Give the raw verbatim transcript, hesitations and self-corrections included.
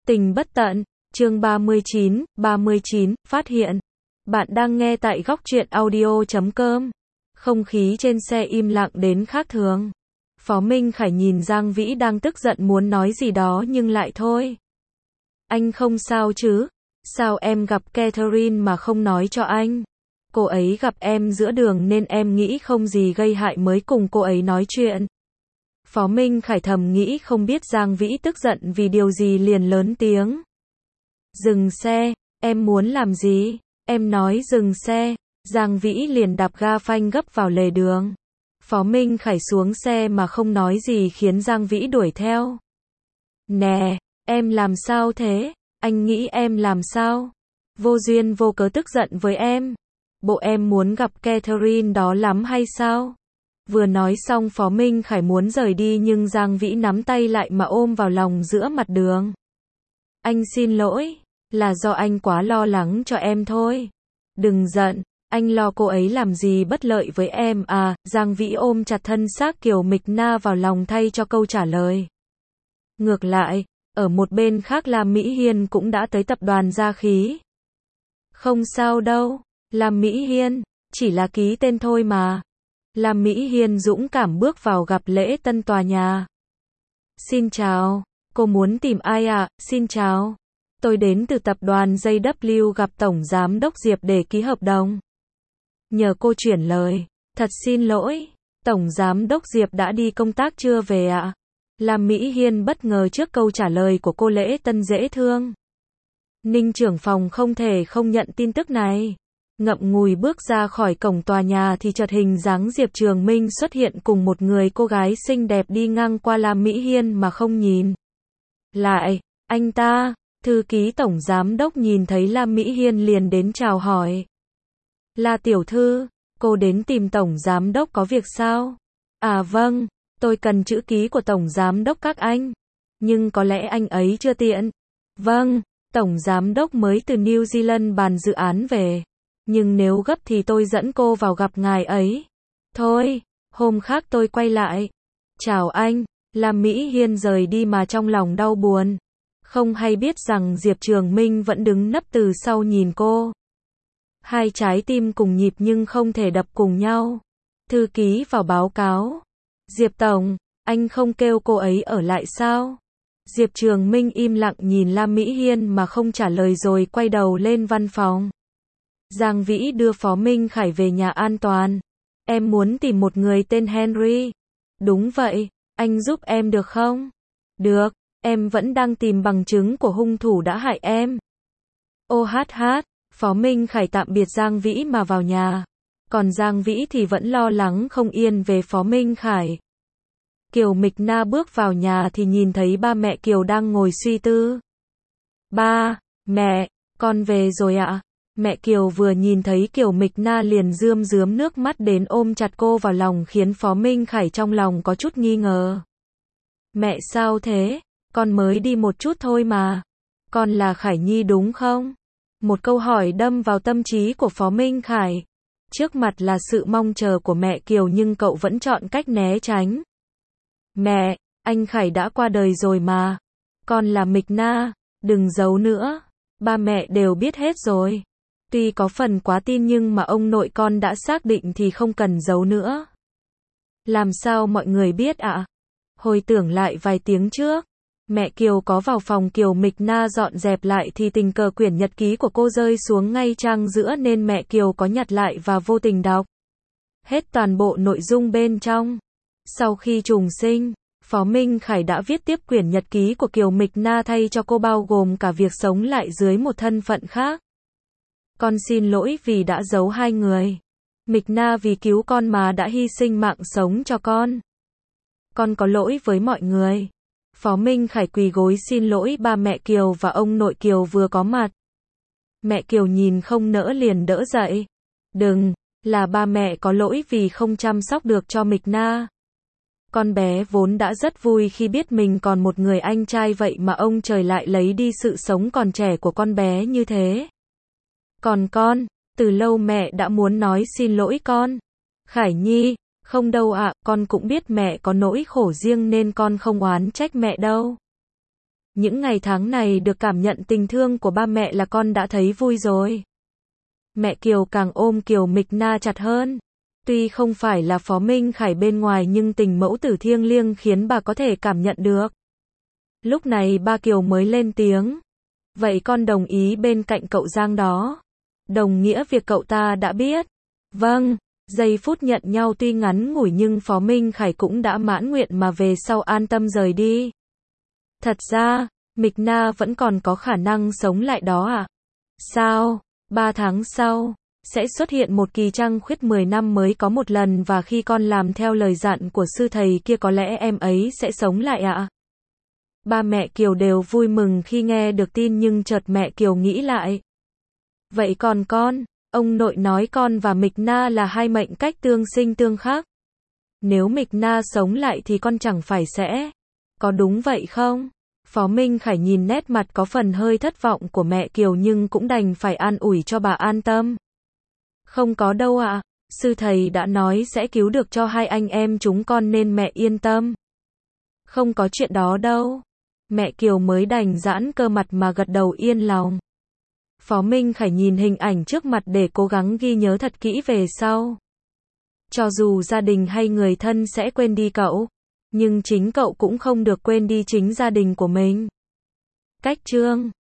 Tình bất tận, chương ba mươi chín, ba mươi chín, phát hiện. Bạn đang nghe tại góc truyện audio chấm com. Không khí trên xe im lặng đến khác thường. Phó Minh Khải nhìn Giang Vĩ đang tức giận muốn nói gì đó nhưng lại thôi. Anh không sao chứ? Sao em gặp Catherine mà không nói cho anh? Cô ấy gặp em giữa đường nên em nghĩ không gì gây hại mới cùng cô ấy nói chuyện. Phó Minh Khải thầm nghĩ không biết Giang Vĩ tức giận vì điều gì liền lớn tiếng. Dừng xe, em muốn làm gì? Em nói dừng xe. Giang Vĩ liền đạp ga phanh gấp vào lề đường. Phó Minh Khải xuống xe mà không nói gì khiến Giang Vĩ đuổi theo. Nè, em làm sao thế? Anh nghĩ em làm sao? Vô duyên vô cớ tức giận với em. Bộ em muốn gặp Catherine đó lắm hay sao? Vừa nói xong Phó Minh Khải muốn rời đi nhưng Giang Vĩ nắm tay lại mà ôm vào lòng giữa mặt đường. Anh xin lỗi, là do anh quá lo lắng cho em thôi. Đừng giận, anh lo cô ấy làm gì bất lợi với em à? Giang Vĩ ôm chặt thân xác Kiều Mịch Na vào lòng thay cho câu trả lời. Ngược lại, ở một bên khác Lam Mỹ Hiên cũng đã tới tập đoàn Gia Khí. Không sao đâu, Lam Mỹ Hiên, chỉ là ký tên thôi mà. Lam Mỹ Hiên dũng cảm bước vào gặp lễ tân tòa nhà. Xin chào, cô muốn tìm ai ạ? À? Xin chào, tôi đến từ tập đoàn J W gặp Tổng Giám đốc Diệp để ký hợp đồng. Nhờ cô chuyển lời, thật xin lỗi, Tổng Giám đốc Diệp đã đi công tác chưa về ạ? À? Lam Mỹ Hiên bất ngờ trước câu trả lời của cô lễ tân dễ thương. Ninh trưởng phòng không thể không nhận tin tức này. Ngậm ngùi bước ra khỏi cổng tòa nhà thì chợt hình dáng Diệp Trường Minh xuất hiện cùng một người cô gái xinh đẹp đi ngang qua Lam Mỹ Hiên mà không nhìn. Lại, anh ta, thư ký tổng giám đốc nhìn thấy Lam Mỹ Hiên liền đến chào hỏi. Là tiểu thư, cô đến tìm tổng giám đốc có việc sao? À vâng, tôi cần chữ ký của tổng giám đốc các anh. Nhưng có lẽ anh ấy chưa tiện. Vâng, tổng giám đốc mới từ New Zealand bàn dự án về. Nhưng nếu gấp thì tôi dẫn cô vào gặp ngài ấy. Thôi, hôm khác tôi quay lại. Chào anh, Lam Mỹ Hiên rời đi mà trong lòng đau buồn. Không hay biết rằng Diệp Trường Minh vẫn đứng nấp từ sau nhìn cô. Hai trái tim cùng nhịp nhưng không thể đập cùng nhau. Thư ký vào báo cáo. Diệp Tổng, anh không kêu cô ấy ở lại sao? Diệp Trường Minh im lặng nhìn Lam Mỹ Hiên mà không trả lời rồi quay đầu lên văn phòng. Giang Vĩ đưa Phó Minh Khải về nhà an toàn. Em muốn tìm một người tên Henry. Đúng vậy, anh giúp em được không? Được, em vẫn đang tìm bằng chứng của hung thủ đã hại em. Ô hát hát, Phó Minh Khải tạm biệt Giang Vĩ mà vào nhà. Còn Giang Vĩ thì vẫn lo lắng không yên về Phó Minh Khải. Kiều Mịch Na bước vào nhà thì nhìn thấy ba mẹ Kiều đang ngồi suy tư. Ba, mẹ, con về rồi ạ. Mẹ Kiều vừa nhìn thấy Kiều Mịch Na liền rơm rớm nước mắt đến ôm chặt cô vào lòng khiến Phó Minh Khải trong lòng có chút nghi ngờ. Mẹ sao thế? Con mới đi một chút thôi mà. Con là Khải Nhi đúng không? Một câu hỏi đâm vào tâm trí của Phó Minh Khải. Trước mặt là sự mong chờ của mẹ Kiều nhưng cậu vẫn chọn cách né tránh. Mẹ, anh Khải đã qua đời rồi mà. Con là Mịch Na, đừng giấu nữa. Ba mẹ đều biết hết rồi. Tuy có phần quá tin nhưng mà ông nội con đã xác định thì không cần giấu nữa. Làm sao mọi người biết ạ? À? Hồi tưởng lại vài tiếng trước, mẹ Kiều có vào phòng Kiều Mịch Na dọn dẹp lại thì tình cờ quyển nhật ký của cô rơi xuống ngay trang giữa nên mẹ Kiều có nhặt lại và vô tình đọc hết toàn bộ nội dung bên trong. Sau khi trùng sinh, Phó Minh Khải đã viết tiếp quyển nhật ký của Kiều Mịch Na thay cho cô bao gồm cả việc sống lại dưới một thân phận khác. Con xin lỗi vì đã giấu hai người. Mịch Na vì cứu con mà đã hy sinh mạng sống cho con. Con có lỗi với mọi người. Phó Minh Khải quỳ gối xin lỗi ba mẹ Kiều và ông nội Kiều vừa có mặt. Mẹ Kiều nhìn không nỡ liền đỡ dậy. Đừng, là ba mẹ có lỗi vì không chăm sóc được cho Mịch Na. Con bé vốn đã rất vui khi biết mình còn một người anh trai vậy mà ông trời lại lấy đi sự sống còn trẻ của con bé như thế. Còn con, từ lâu mẹ đã muốn nói xin lỗi con. Khải Nhi, không đâu ạ, con cũng biết mẹ có nỗi khổ riêng nên con không oán trách mẹ đâu. Những ngày tháng này được cảm nhận tình thương của ba mẹ là con đã thấy vui rồi. Mẹ Kiều càng ôm Kiều Mịch Na chặt hơn. Tuy không phải là Phó Minh Khải bên ngoài nhưng tình mẫu tử thiêng liêng khiến bà có thể cảm nhận được. Lúc này ba Kiều mới lên tiếng. Vậy con đồng ý bên cạnh cậu Giang đó. Đồng nghĩa việc cậu ta đã biết. Vâng, giây phút nhận nhau tuy ngắn ngủi nhưng Phó Minh Khải cũng đã mãn nguyện mà về sau an tâm rời đi. Thật ra, Mịch Na vẫn còn có khả năng sống lại đó à? Sao? Ba tháng sau, sẽ xuất hiện một kỳ trăng khuyết mười năm mới có một lần và khi con làm theo lời dặn của sư thầy kia có lẽ em ấy sẽ sống lại ạ. À? Ba mẹ Kiều đều vui mừng khi nghe được tin nhưng chợt mẹ Kiều nghĩ lại. Vậy còn con, ông nội nói con và Mịch Na là hai mệnh cách tương sinh tương khắc. Nếu Mịch Na sống lại thì con chẳng phải sẽ... Có đúng vậy không? Phó Minh Khải nhìn nét mặt có phần hơi thất vọng của mẹ Kiều nhưng cũng đành phải an ủi cho bà an tâm. Không có đâu ạ, à. Sư thầy đã nói sẽ cứu được cho hai anh em chúng con nên mẹ yên tâm. Không có chuyện đó đâu. Mẹ Kiều mới đành giãn cơ mặt mà gật đầu yên lòng. Phó Minh Khải nhìn hình ảnh trước mặt để cố gắng ghi nhớ thật kỹ về sau. Cho dù gia đình hay người thân sẽ quên đi cậu, nhưng chính cậu cũng không được quên đi chính gia đình của mình. Cách chương